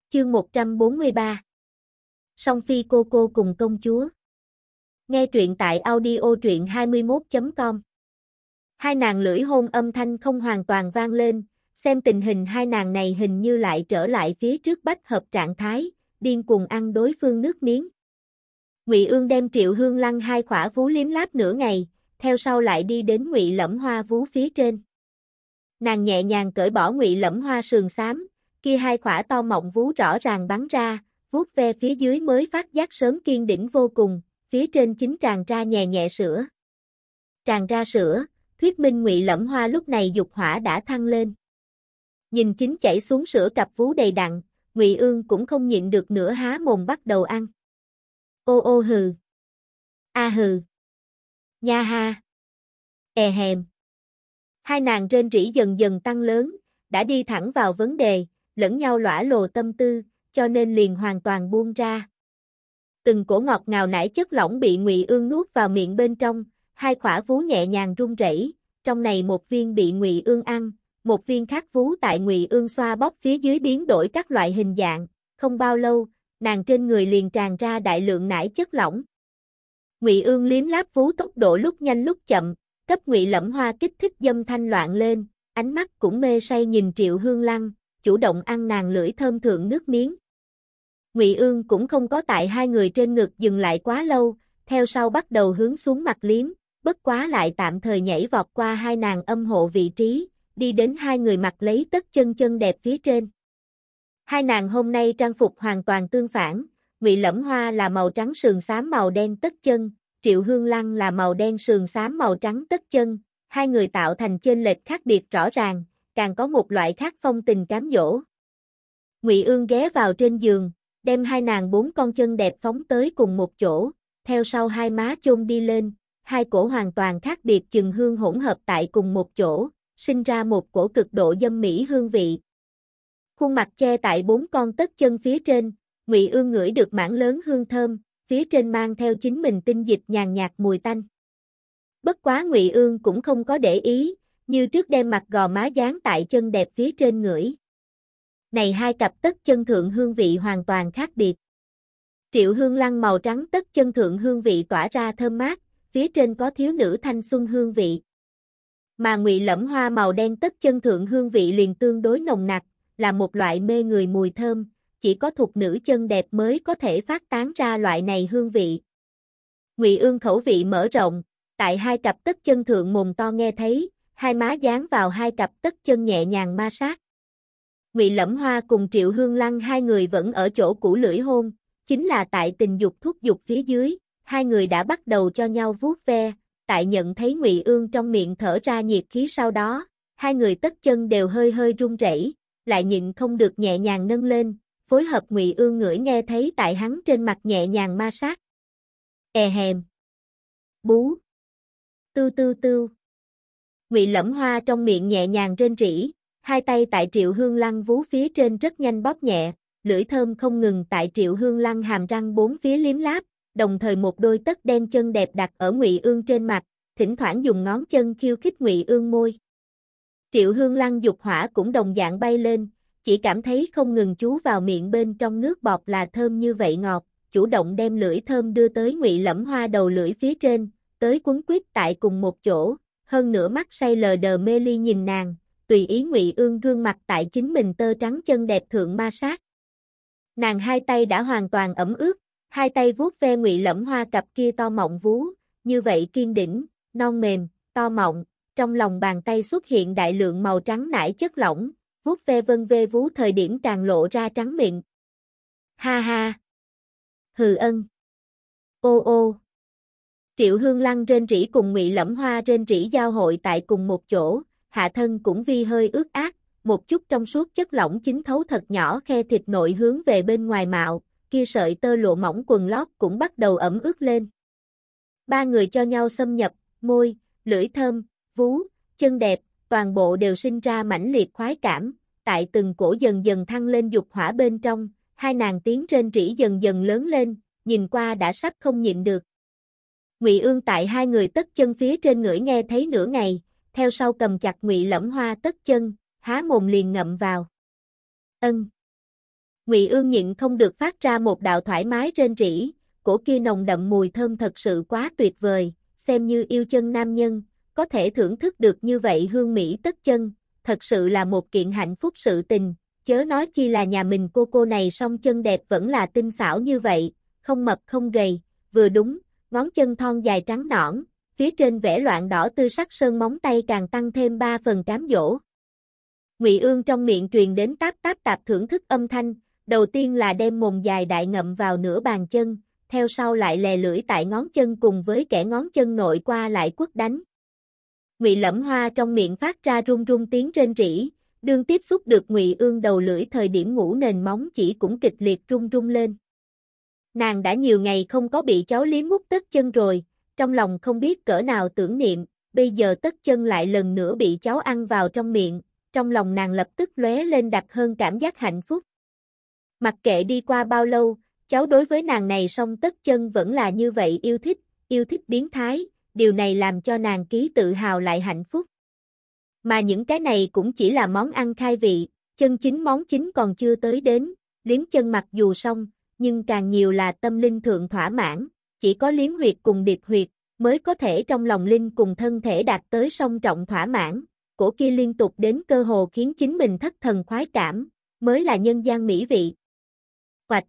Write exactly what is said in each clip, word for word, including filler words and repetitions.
Chương một trăm bốn mươi ba. Song Phi cô cô cùng công chúa. Nghe truyện tại audio truyện hai mươi mốt chấm com. Hai nàng lưỡi hôn âm thanh không hoàn toàn vang lên, xem tình hình hai nàng này hình như lại trở lại phía trước bách hợp trạng thái, điên cuồng ăn đối phương nước miếng. Ngụy Ương đem Triệu Hương Lăng hai khỏa vú liếm láp nửa ngày, theo sau lại đi đến Ngụy Lẫm Hoa vú phía trên. Nàng nhẹ nhàng cởi bỏ Ngụy Lẫm Hoa sườn xám, kia hai khỏa to mọng vú rõ ràng bắn ra, vuốt ve phía dưới mới phát giác sớm kiên đỉnh vô cùng, phía trên chính tràn ra nhẹ nhẹ sữa. Tràn ra sữa, thuyết minh Ngụy Lẫm Hoa lúc này dục hỏa đã thăng lên. Nhìn chính chảy xuống sữa cặp vú đầy đặn, Ngụy Ương cũng không nhịn được nữa há mồm bắt đầu ăn. Ô ô hừ. A hừ. Nha ha. E hèm. Hai nàng rên rỉ dần dần tăng lớn, đã đi thẳng vào vấn đề, lẫn nhau lõa lồ tâm tư, cho nên liền hoàn toàn buông ra. Từng cổ ngọt ngào nải chất lỏng bị Ngụy Ương nuốt vào miệng bên trong, hai khỏa vú nhẹ nhàng rung rẩy, trong này một viên bị Ngụy Ương ăn, một viên khác vú tại Ngụy Ương xoa bóp phía dưới biến đổi các loại hình dạng, không bao lâu, nàng trên người liền tràn ra đại lượng nải chất lỏng. Ngụy Ương liếm láp vú tốc độ lúc nhanh lúc chậm, cấp Ngụy Lẫm Hoa kích thích dâm thanh loạn lên, ánh mắt cũng mê say nhìn Triệu Hương Lăng, chủ động ăn nàng lưỡi thơm thượng nước miếng. Ngụy Ương cũng không có tại hai người trên ngực dừng lại quá lâu, theo sau bắt đầu hướng xuống mặt liếm, bất quá lại tạm thời nhảy vọt qua hai nàng âm hộ vị trí, đi đến hai người mặc lấy tất chân chân đẹp phía trên. Hai nàng hôm nay trang phục hoàn toàn tương phản, Ngụy Lẫm Hoa là màu trắng sườn xám màu đen tất chân, Triệu Hương Lăng là màu đen sườn xám màu trắng tất chân, hai người tạo thành chênh lệch khác biệt rõ ràng, càng có một loại khác phong tình cám dỗ. Ngụy Ương ghé vào trên giường, đem hai nàng bốn con chân đẹp phóng tới cùng một chỗ, theo sau hai má chôn đi lên, hai cổ hoàn toàn khác biệt chừng hương hỗn hợp tại cùng một chỗ, sinh ra một cổ cực độ dâm mỹ hương vị. Khuôn mặt che tại bốn con tất chân phía trên, Ngụy Ương ngửi được mảng lớn hương thơm, phía trên mang theo chính mình tinh dịch nhàn nhạt mùi tanh. Bất quá Ngụy Ương cũng không có để ý, như trước đem mặt gò má dán tại chân đẹp phía trên ngửi. Này hai cặp tất chân thượng hương vị hoàn toàn khác biệt. Triệu Hương Lăng màu trắng tất chân thượng hương vị tỏa ra thơm mát, phía trên có thiếu nữ thanh xuân hương vị. Mà Ngụy Lẫm Hoa màu đen tất chân thượng hương vị liền tương đối nồng nặc, là một loại mê người mùi thơm, chỉ có thục nữ chân đẹp mới có thể phát tán ra loại này hương vị. Ngụy Ương khẩu vị mở rộng, tại hai cặp tất chân thượng mồm to nghe thấy, hai má dán vào hai cặp tất chân nhẹ nhàng ma sát. Ngụy Lẫm Hoa cùng Triệu Hương Lăng hai người vẫn ở chỗ cũ lưỡi hôn, chính là tại tình dục thúc dục phía dưới, hai người đã bắt đầu cho nhau vuốt ve, tại nhận thấy Ngụy Ương trong miệng thở ra nhiệt khí sau đó, hai người tất chân đều hơi hơi run rẩy, lại nhịn không được nhẹ nhàng nâng lên, phối hợp Ngụy Ương ngửi nghe thấy tại hắn trên mặt nhẹ nhàng ma sát. E hèm. Bú. Tư tư tư. Ngụy Lẫm Hoa trong miệng nhẹ nhàng rên rỉ, hai tay tại Triệu Hương Lăng vú phía trên rất nhanh bóp nhẹ, lưỡi thơm không ngừng tại Triệu Hương Lăng hàm răng bốn phía liếm láp, đồng thời một đôi tất đen chân đẹp đặt ở Ngụy Ương trên mặt, thỉnh thoảng dùng ngón chân khiêu khích Ngụy Ương môi. Triệu Hương Lăng dục hỏa cũng đồng dạng bay lên, chỉ cảm thấy không ngừng chú vào miệng bên trong nước bọt là thơm như vậy ngọt, chủ động đem lưỡi thơm đưa tới Ngụy Lẫm Hoa đầu lưỡi phía trên, tới quấn quýt tại cùng một chỗ, hơn nữa mắt say lờ đờ mê ly nhìn nàng, tùy ý Ngụy Ương gương mặt tại chính mình tơ trắng chân đẹp thượng ma sát. Nàng hai tay đã hoàn toàn ẩm ướt, hai tay vuốt ve Ngụy Lẫm Hoa cặp kia to mọng vú, như vậy kiên đỉnh, non mềm, to mọng, trong lòng bàn tay xuất hiện đại lượng màu trắng nải chất lỏng, vuốt ve vân vê vú thời điểm càng lộ ra trắng mịn. Ha ha. Hừ ân. Ô ô. Triệu Hương Lăng rên rỉ cùng Ngụy Lẫm Hoa rên rỉ giao hội tại cùng một chỗ, hạ thân cũng vi hơi ướt át, một chút trong suốt chất lỏng chính thấu thật nhỏ khe thịt nội hướng về bên ngoài mạo, kia sợi tơ lụa mỏng quần lót cũng bắt đầu ẩm ướt lên. Ba người cho nhau xâm nhập, môi, lưỡi thơm, vú, chân đẹp, toàn bộ đều sinh ra mãnh liệt khoái cảm, tại từng cổ dần dần thăng lên dục hỏa bên trong, hai nàng tiếng rên rỉ dần dần lớn lên, nhìn qua đã sắp không nhịn được. Ngụy Ương tại hai người tất chân phía trên ngửi nghe thấy nửa ngày, theo sau cầm chặt Ngụy Lẫm Hoa tất chân, há mồm liền ngậm vào. Ân. Ngụy Ương nhịn không được phát ra một đạo thoải mái rên rỉ, cổ kia nồng đậm mùi thơm thật sự quá tuyệt vời, xem như yêu chân nam nhân, có thể thưởng thức được như vậy hương mỹ tất chân, thật sự là một kiện hạnh phúc sự tình, chớ nói chi là nhà mình cô cô này song chân đẹp vẫn là tinh xảo như vậy, không mập không gầy, vừa đúng, ngón chân thon dài trắng nõn, phía trên vẽ loạn đỏ tươi sắc sơn móng tay càng tăng thêm ba phần cám dỗ. Ngụy Ương trong miệng truyền đến táp táp tạp thưởng thức âm thanh, đầu tiên là đem mồm dài đại ngậm vào nửa bàn chân, theo sau lại lè lưỡi tại ngón chân cùng với kẻ ngón chân nội qua lại quất đánh. Ngụy Lẫm Hoa trong miệng phát ra run run tiếng rên rỉ, đương tiếp xúc được Ngụy Ương đầu lưỡi thời điểm ngũ nền móng chỉ cũng kịch liệt run run lên. Nàng đã nhiều ngày không có bị cháu liếm mút tất chân rồi, trong lòng không biết cỡ nào tưởng niệm, bây giờ tất chân lại lần nữa bị cháu ăn vào trong miệng, trong lòng nàng lập tức lóe lên đặc hơn cảm giác hạnh phúc. Mặc kệ đi qua bao lâu, cháu đối với nàng này song tất chân vẫn là như vậy yêu thích, yêu thích biến thái, điều này làm cho nàng ký tự hào lại hạnh phúc. Mà những cái này cũng chỉ là món ăn khai vị, chân chính món chính còn chưa tới đến, liếm chân mặc dù xong, nhưng càng nhiều là tâm linh thượng thỏa mãn, chỉ có liếm huyệt cùng điệp huyệt, mới có thể trong lòng linh cùng thân thể đạt tới song trọng thỏa mãn, cổ kia liên tục đến cơ hồ khiến chính mình thất thần khoái cảm, mới là nhân gian mỹ vị. Hoạch!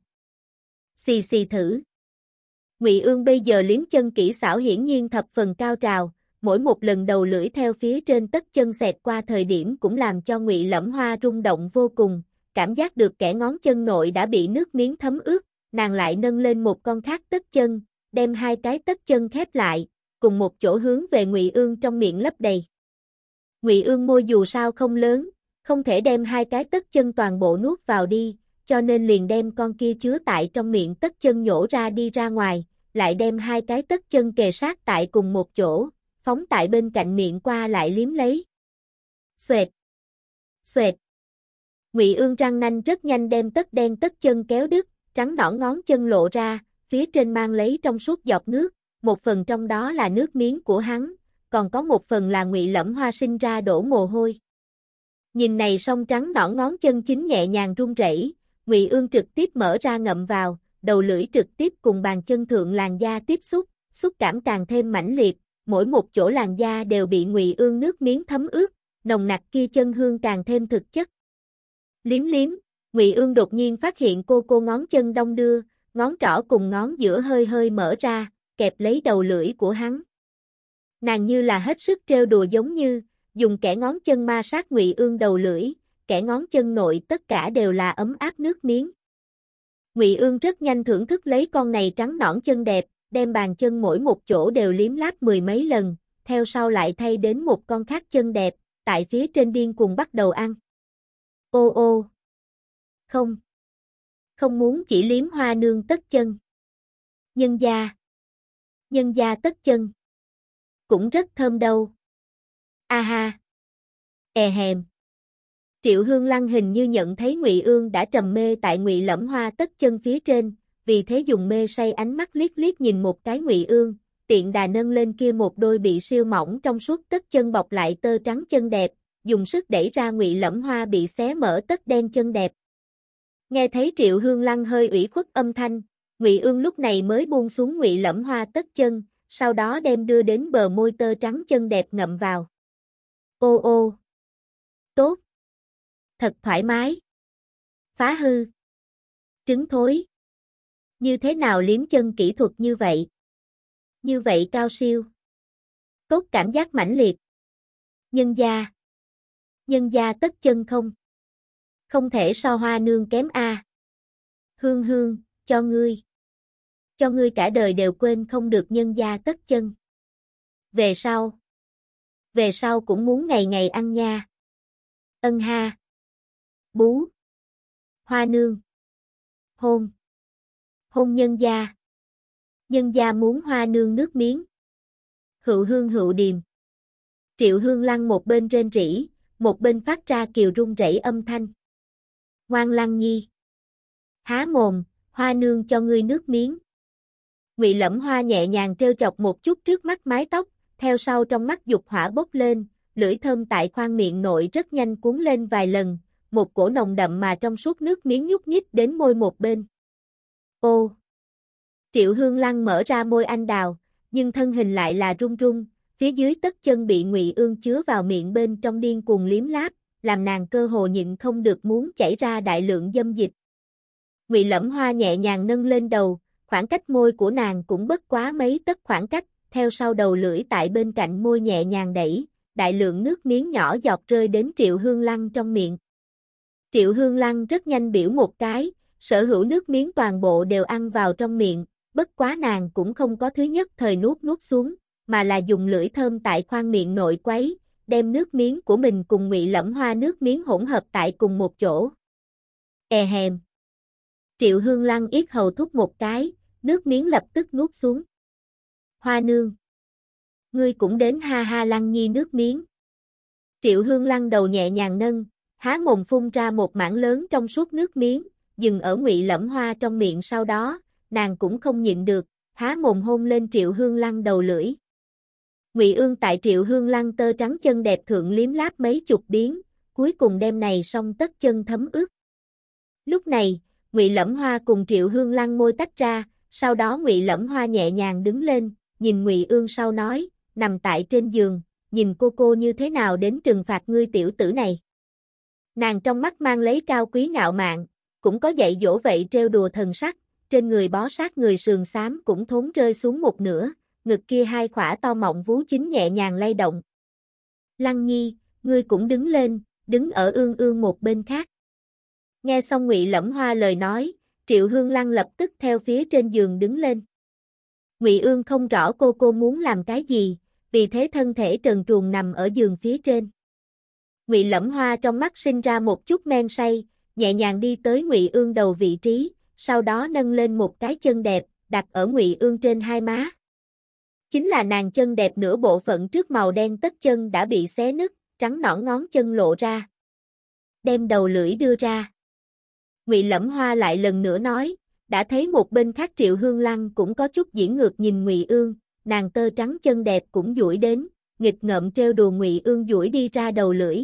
Xì xì thử! Ngụy Ương bây giờ liếm chân kỹ xảo hiển nhiên thập phần cao trào, mỗi một lần đầu lưỡi theo phía trên tất chân xẹt qua thời điểm cũng làm cho Ngụy Lẫm Hoa rung động vô cùng, cảm giác được kẻ ngón chân nội đã bị nước miếng thấm ướt, nàng lại nâng lên một con khác tất chân, đem hai cái tất chân khép lại, cùng một chỗ hướng về Ngụy Ương trong miệng lấp đầy. Ngụy Ương môi dù sao không lớn, không thể đem hai cái tất chân toàn bộ nuốt vào đi, cho nên liền đem con kia chứa tại trong miệng tất chân nhổ ra đi ra ngoài, lại đem hai cái tất chân kề sát tại cùng một chỗ, phóng tại bên cạnh miệng qua lại liếm lấy. Xoẹt! Xoẹt! Ngụy Ương răng nanh rất nhanh đem tất đen tất chân kéo đứt, trắng nõn ngón chân lộ ra, phía trên mang lấy trong suốt giọt nước, một phần trong đó là nước miếng của hắn, còn có một phần là Ngụy Lẫm Hoa sinh ra đổ mồ hôi. Nhìn này song trắng nõn ngón chân chính nhẹ nhàng run rẩy, Ngụy Ương trực tiếp mở ra ngậm vào, đầu lưỡi trực tiếp cùng bàn chân thượng làn da tiếp xúc, xúc cảm càng thêm mãnh liệt, mỗi một chỗ làn da đều bị Ngụy Ương nước miếng thấm ướt, nồng nặc kia chân hương càng thêm thực chất. Liếm liếm, Ngụy Ương đột nhiên phát hiện cô cô ngón chân đong đưa, ngón trỏ cùng ngón giữa hơi hơi mở ra, kẹp lấy đầu lưỡi của hắn. Nàng như là hết sức trêu đùa giống như, dùng kẻ ngón chân ma sát Ngụy Ương đầu lưỡi, kẻ ngón chân nội tất cả đều là ấm áp nước miếng. Ngụy Ương rất nhanh thưởng thức lấy con này trắng nõn chân đẹp, đem bàn chân mỗi một chỗ đều liếm láp mười mấy lần, theo sau lại thay đến một con khác chân đẹp, tại phía trên điên cuồng bắt đầu ăn. Ô ô! Không! Không muốn chỉ liếm Hoa nương tất chân. Nhân gia! Nhân gia tất chân! Cũng rất thơm đâu. A ha! E hèm! Triệu Hương Lăng hình như nhận thấy Ngụy Ương đã trầm mê tại Ngụy Lẫm Hoa tất chân phía trên, vì thế dùng mê say ánh mắt liếc liếc nhìn một cái Ngụy Ương, tiện đà nâng lên kia một đôi bị siêu mỏng trong suốt tất chân bọc lại tơ trắng chân đẹp, dùng sức đẩy ra Ngụy Lẫm Hoa bị xé mở tất đen chân đẹp. Nghe thấy Triệu Hương Lăng hơi ủy khuất âm thanh, Ngụy Ương lúc này mới buông xuống Ngụy Lẫm Hoa tất chân, sau đó đem đưa đến bờ môi tơ trắng chân đẹp ngậm vào. Ô ô! Tốt! Thật thoải mái! Phá hư! Trứng thối! Như thế nào liếm chân kỹ thuật như vậy? Như vậy cao siêu! Tốt cảm giác mãnh liệt! Nhân gia! Nhân gia tất chân không? Không thể so Hoa nương kém a. Hương hương, cho ngươi! Cho ngươi cả đời đều quên không được nhân gia tất chân. Về sau! Về sau cũng muốn ngày ngày ăn nha! Ân ha! Bú! Hoa nương! Hôn! Hôn nhân gia! Nhân gia muốn Hoa nương nước miếng! Hựu hương hựu điềm! Triệu Hương Lăng một bên rên rỉ, một bên phát ra kiều run rẩy âm thanh. Ngoan Lăng nhi! Há mồm, Hoa nương cho ngươi nước miếng! Ngụy Lẫm Hoa nhẹ nhàng trêu chọc một chút trước mắt mái tóc, theo sau trong mắt dục hỏa bốc lên, lưỡi thơm tại khoang miệng nội rất nhanh cuốn lên vài lần, một cổ nồng đậm mà trong suốt nước miếng nhúc nhích đến môi một bên. Ô! Triệu Hương Lăng mở ra môi anh đào, nhưng thân hình lại là run run, phía dưới tất chân bị Ngụy Ương chứa vào miệng bên trong điên cuồng liếm láp, làm nàng cơ hồ nhịn không được muốn chảy ra đại lượng dâm dịch. Ngụy Lẫm Hoa nhẹ nhàng nâng lên đầu, khoảng cách môi của nàng cũng bất quá mấy tấc khoảng cách, theo sau đầu lưỡi tại bên cạnh môi nhẹ nhàng đẩy, đại lượng nước miếng nhỏ giọt rơi đến Triệu Hương Lăng trong miệng. Triệu Hương Lăng rất nhanh biểu một cái, sở hữu nước miếng toàn bộ đều ăn vào trong miệng, bất quá nàng cũng không có thứ nhất thời nuốt nuốt xuống, mà là dùng lưỡi thơm tại khoang miệng nội quấy, đem nước miếng của mình cùng Ngụy Lẫm Hoa nước miếng hỗn hợp tại cùng một chỗ. E hèm. Triệu Hương Lăng yết hầu thúc một cái, nước miếng lập tức nuốt xuống. Hoa nương. Ngươi cũng đến ha ha Lăng Nhi nước miếng. Triệu Hương Lăng đầu nhẹ nhàng nâng, há mồm phun ra một mảng lớn trong suốt nước miếng, dừng ở Ngụy Lẫm Hoa trong miệng, sau đó, nàng cũng không nhịn được, há mồm hôn lên Triệu Hương Lăng đầu lưỡi. Ngụy Ương tại Triệu Hương Lăng tơ trắng chân đẹp thượng liếm láp mấy chục biến, cuối cùng đem này xong tất chân thấm ướt. Lúc này, Ngụy Lẫm Hoa cùng Triệu Hương Lăng môi tách ra, sau đó Ngụy Lẫm Hoa nhẹ nhàng đứng lên, nhìn Ngụy Ương sau nói, nằm tại trên giường, nhìn cô cô như thế nào đến trừng phạt ngươi tiểu tử này. Nàng trong mắt mang lấy cao quý ngạo mạn, cũng có dạy dỗ vậy trêu đùa thần sắc, trên người bó sát người sườn xám cũng thốn rơi xuống một nửa, ngực kia hai khỏa to mọng vú chính nhẹ nhàng lay động. Lăng Nhi, ngươi cũng đứng lên, đứng ở Ương Ương một bên khác. Nghe xong Ngụy Lẫm Hoa lời nói, Triệu Hương Lăng lập tức theo phía trên giường đứng lên. Ngụy Ương không rõ cô cô muốn làm cái gì, vì thế thân thể trần truồng nằm ở giường phía trên. Ngụy Lẫm Hoa trong mắt sinh ra một chút men say, nhẹ nhàng đi tới Ngụy Ương đầu vị trí, sau đó nâng lên một cái chân đẹp, đặt ở Ngụy Ương trên hai má. Chính là nàng chân đẹp nửa bộ phận trước màu đen tất chân đã bị xé nứt, trắng nõn ngón chân lộ ra. Đem đầu lưỡi đưa ra. Ngụy Lẫm Hoa lại lần nữa nói, đã thấy một bên khác Triệu Hương Lăng cũng có chút diễn ngược nhìn Ngụy Ương, nàng tơ trắng chân đẹp cũng duỗi đến, nghịch ngợm trêu đùa Ngụy Ương duỗi đi ra đầu lưỡi.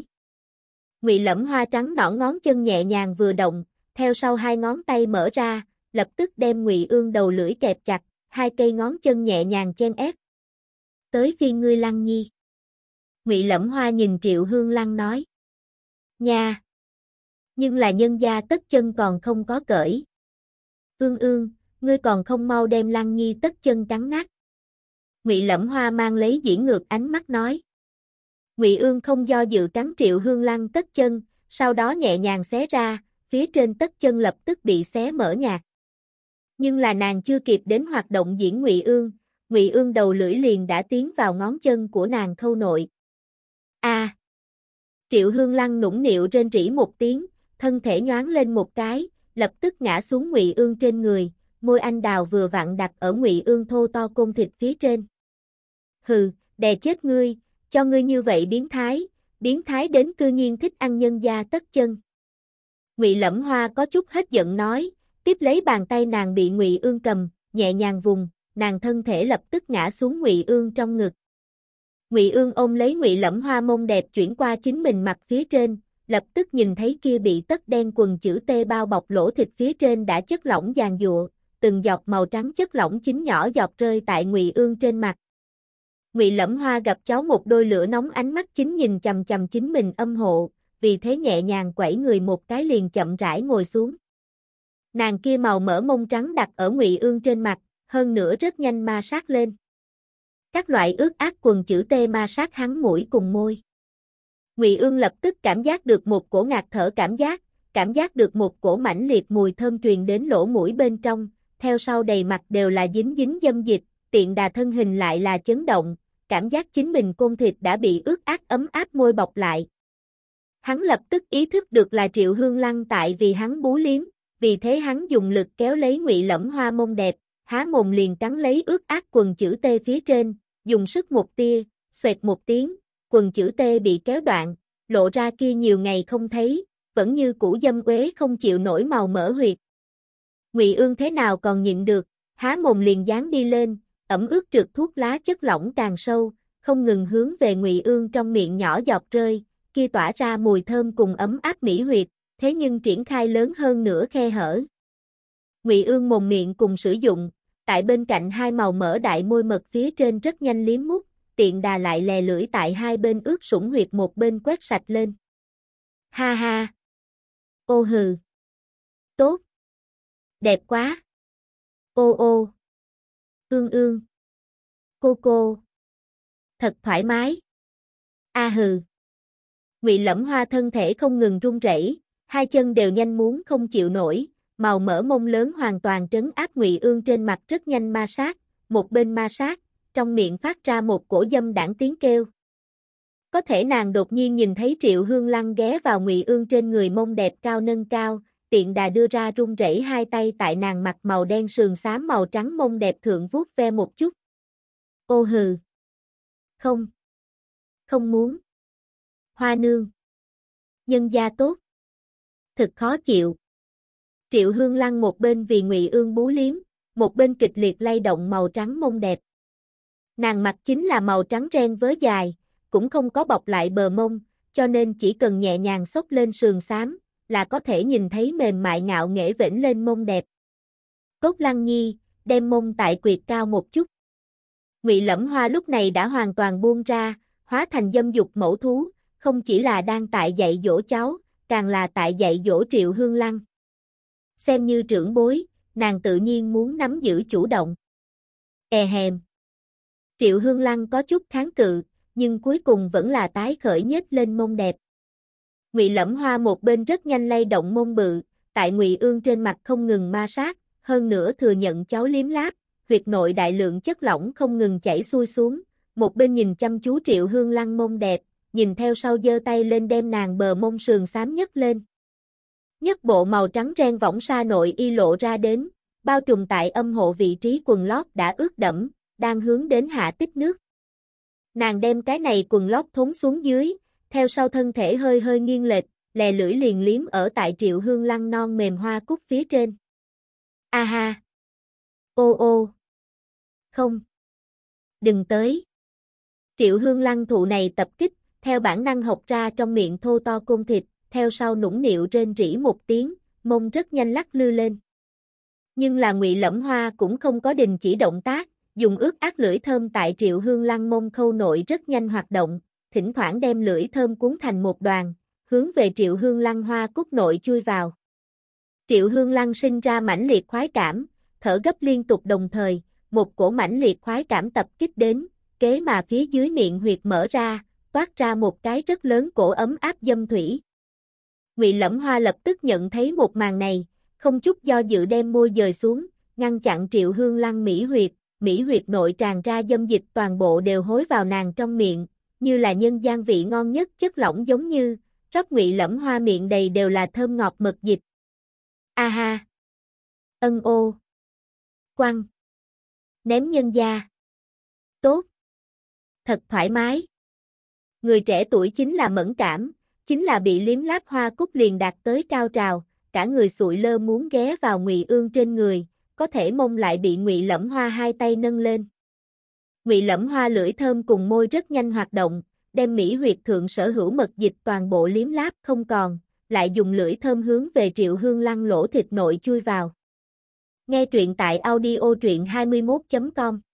Ngụy Lẫm Hoa trắng nõn ngón chân nhẹ nhàng vừa động, theo sau hai ngón tay mở ra, lập tức đem Ngụy Ương đầu lưỡi kẹp chặt, hai cây ngón chân nhẹ nhàng chen ép. Tới phiên ngươi Lăng Nhi. Ngụy Lẫm Hoa nhìn Triệu Hương Lăng nói. Nha! Nhưng là nhân gia tất chân còn không có cởi. Ương Ương, ngươi còn không mau đem Lăng Nhi tất chân cắn nát. Ngụy Lẫm Hoa mang lấy diễn ngược ánh mắt nói. Ngụy Ương không do dự cắn Triệu Hương Lăng tất chân, sau đó nhẹ nhàng xé ra, phía trên tất chân lập tức bị xé mở nhạt. Nhưng là nàng chưa kịp đến hoạt động diễn Ngụy Ương, Ngụy Ương đầu lưỡi liền đã tiến vào ngón chân của nàng khâu nội. A! À. Triệu Hương Lăng nũng nịu rên rỉ một tiếng, thân thể nhoáng lên một cái, lập tức ngã xuống Ngụy Ương trên người, môi anh đào vừa vặn đặt ở Ngụy Ương thô to côn thịt phía trên. Hừ, đè chết ngươi, cho ngươi như vậy biến thái, biến thái đến cư nhiên thích ăn nhân gia tất chân. Ngụy Lẫm Hoa có chút hết giận nói, tiếp lấy bàn tay nàng bị Ngụy Ương cầm, nhẹ nhàng vùng, nàng thân thể lập tức ngã xuống Ngụy Ương trong ngực. Ngụy Ương ôm lấy Ngụy Lẫm Hoa mông đẹp chuyển qua chính mình mặt phía trên, lập tức nhìn thấy kia bị tất đen quần chữ T bao bọc lỗ thịt phía trên đã chất lỏng giàn giụa, từng giọt màu trắng chất lỏng chính nhỏ giọt rơi tại Ngụy Ương trên mặt. Ngụy Lẫm Hoa gặp cháu một đôi lửa nóng ánh mắt chính nhìn chằm chằm chính mình âm hộ, vì thế nhẹ nhàng quẩy người một cái liền chậm rãi ngồi xuống. Nàng kia màu mỡ mông trắng đặt ở Ngụy Ương trên mặt, hơn nữa rất nhanh ma sát lên. Các loại ướt át quần chữ T ma sát hắn mũi cùng môi. Ngụy Ương lập tức cảm giác được một cổ ngạt thở cảm giác, cảm giác được một cổ mãnh liệt mùi thơm truyền đến lỗ mũi bên trong, theo sau đầy mặt đều là dính dính dâm dịch, tiện đà thân hình lại là chấn động, cảm giác chính mình côn thịt đã bị ướt át ấm áp môi bọc lại. Hắn lập tức ý thức được là Triệu Hương Lăng tại vì hắn bú liếm, vì thế hắn dùng lực kéo lấy Ngụy Lẫm Hoa mông đẹp, há mồm liền cắn lấy ướt át quần chữ T phía trên, dùng sức một tia, xoẹt một tiếng, quần chữ T bị kéo đoạn, lộ ra kia nhiều ngày không thấy, vẫn như cũ dâm uế không chịu nổi màu mỡ huyệt. Ngụy Ương thế nào còn nhịn được, há mồm liền dán đi lên, ẩm ướt trượt thuốc lá chất lỏng càng sâu, không ngừng hướng về Ngụy Ương trong miệng nhỏ giọt rơi, kia tỏa ra mùi thơm cùng ấm áp mỹ huyệt, thế nhưng triển khai lớn hơn nửa khe hở. Ngụy Ương mồm miệng cùng sử dụng, tại bên cạnh hai màu mỡ đại môi mật phía trên rất nhanh liếm mút, tiện đà lại lè lưỡi tại hai bên ướt sũng huyệt một bên quét sạch lên. Ha ha! Ô hừ! Tốt! Đẹp quá! Ô ô! Ương ương! Cô cô! Thật thoải mái! A hừ! Ngụy Lẫm Hoa thân thể không ngừng run rẩy, hai chân đều nhanh muốn không chịu nổi, màu mỡ mông lớn hoàn toàn trấn áp Ngụy Ương trên mặt rất nhanh ma sát, một bên ma sát, trong miệng phát ra một cổ dâm đãng tiếng kêu. Có thể nàng đột nhiên nhìn thấy Triệu Hương Lăng ghé vào Ngụy Ương trên người mông đẹp cao nâng cao, tiện đà đưa ra run rẩy hai tay tại nàng mặt màu đen sườn xám màu trắng mông đẹp thượng vuốt ve một chút. Ô hừ! Không! Không muốn! Hoa nương! Nhân gia tốt! Thật khó chịu! Triệu Hương Lăng một bên vì Ngụy Ương bú liếm, một bên kịch liệt lay động màu trắng mông đẹp. Nàng mặc chính là màu trắng ren vớ dài, cũng không có bọc lại bờ mông, cho nên chỉ cần nhẹ nhàng xốc lên sườn xám, là có thể nhìn thấy mềm mại ngạo nghễ vểnh lên mông đẹp. Cốt Lăng Nhi, đem mông tại quyệt cao một chút. Ngụy Lẫm Hoa lúc này đã hoàn toàn buông ra, hóa thành dâm dục mẫu thú, không chỉ là đang tại dạy dỗ cháu, càng là tại dạy dỗ Triệu Hương Lăng. Xem như trưởng bối, nàng tự nhiên muốn nắm giữ chủ động. E hèm. Triệu Hương Lăng có chút kháng cự, nhưng cuối cùng vẫn là tái khởi nhếch lên mông đẹp. Ngụy Lẫm Hoa một bên rất nhanh lay động mông bự, tại Ngụy Ương trên mặt không ngừng ma sát, hơn nữa thừa nhận cháu liếm láp, huyệt nội đại lượng chất lỏng không ngừng chảy xuôi xuống, một bên nhìn chăm chú Triệu Hương Lăng mông đẹp, nhìn theo sau giơ tay lên đem nàng bờ mông sườn xám nhấc lên. Nhất bộ màu trắng ren võng sa nội y lộ ra đến, bao trùm tại âm hộ vị trí quần lót đã ướt đẫm, đang hướng đến hạ tích nước. Nàng đem cái này quần lót thốn xuống dưới, theo sau thân thể hơi hơi nghiêng lệch, lè lưỡi liền liếm ở tại Triệu Hương Lăng non mềm hoa cúc phía trên. A ha! Ô ô! Không! Đừng tới! Triệu Hương Lăng thụ này tập kích, theo bản năng học ra trong miệng thô to côn thịt, theo sau nũng nịu rên rỉ một tiếng, mông rất nhanh lắc lư lên. Nhưng là Ngụy Lẫm Hoa cũng không có đình chỉ động tác, dùng ướt át lưỡi thơm tại Triệu Hương Lăng mông khâu nội rất nhanh hoạt động, thỉnh thoảng đem lưỡi thơm cuốn thành một đoàn, hướng về Triệu Hương Lăng hoa cúc nội chui vào. Triệu Hương Lăng sinh ra mãnh liệt khoái cảm, thở gấp liên tục đồng thời, một cổ mãnh liệt khoái cảm tập kích đến, kế mà phía dưới miệng huyệt mở ra, toát ra một cái rất lớn cổ ấm áp dâm thủy. Ngụy Lẫm Hoa lập tức nhận thấy một màn này, không chút do dự đem môi dời xuống, ngăn chặn Triệu Hương Lăng mỹ huyệt, mỹ huyệt nội tràn ra dâm dịch toàn bộ đều hối vào nàng trong miệng, như là nhân gian vị ngon nhất chất lỏng giống như, rót Ngụy Lẫm Hoa miệng đầy đều là thơm ngọt mật dịch. A ha! Ân ô! Quăng! Ném nhân gia! Tốt! Thật thoải mái! Người trẻ tuổi chính là mẫn cảm, chính là bị liếm láp hoa cúc liền đạt tới cao trào, cả người sụi lơ muốn ghé vào Ngụy Ương trên người, có thể mông lại bị Ngụy Lẫm Hoa hai tay nâng lên. Ngụy Lẫm Hoa lưỡi thơm cùng môi rất nhanh hoạt động, đem mỹ huyệt thượng sở hữu mật dịch toàn bộ liếm láp không còn, lại dùng lưỡi thơm hướng về Triệu Hương Lăng lỗ thịt nội chui vào. Nghe truyện tại audio truyện hai mươi mốt chấm com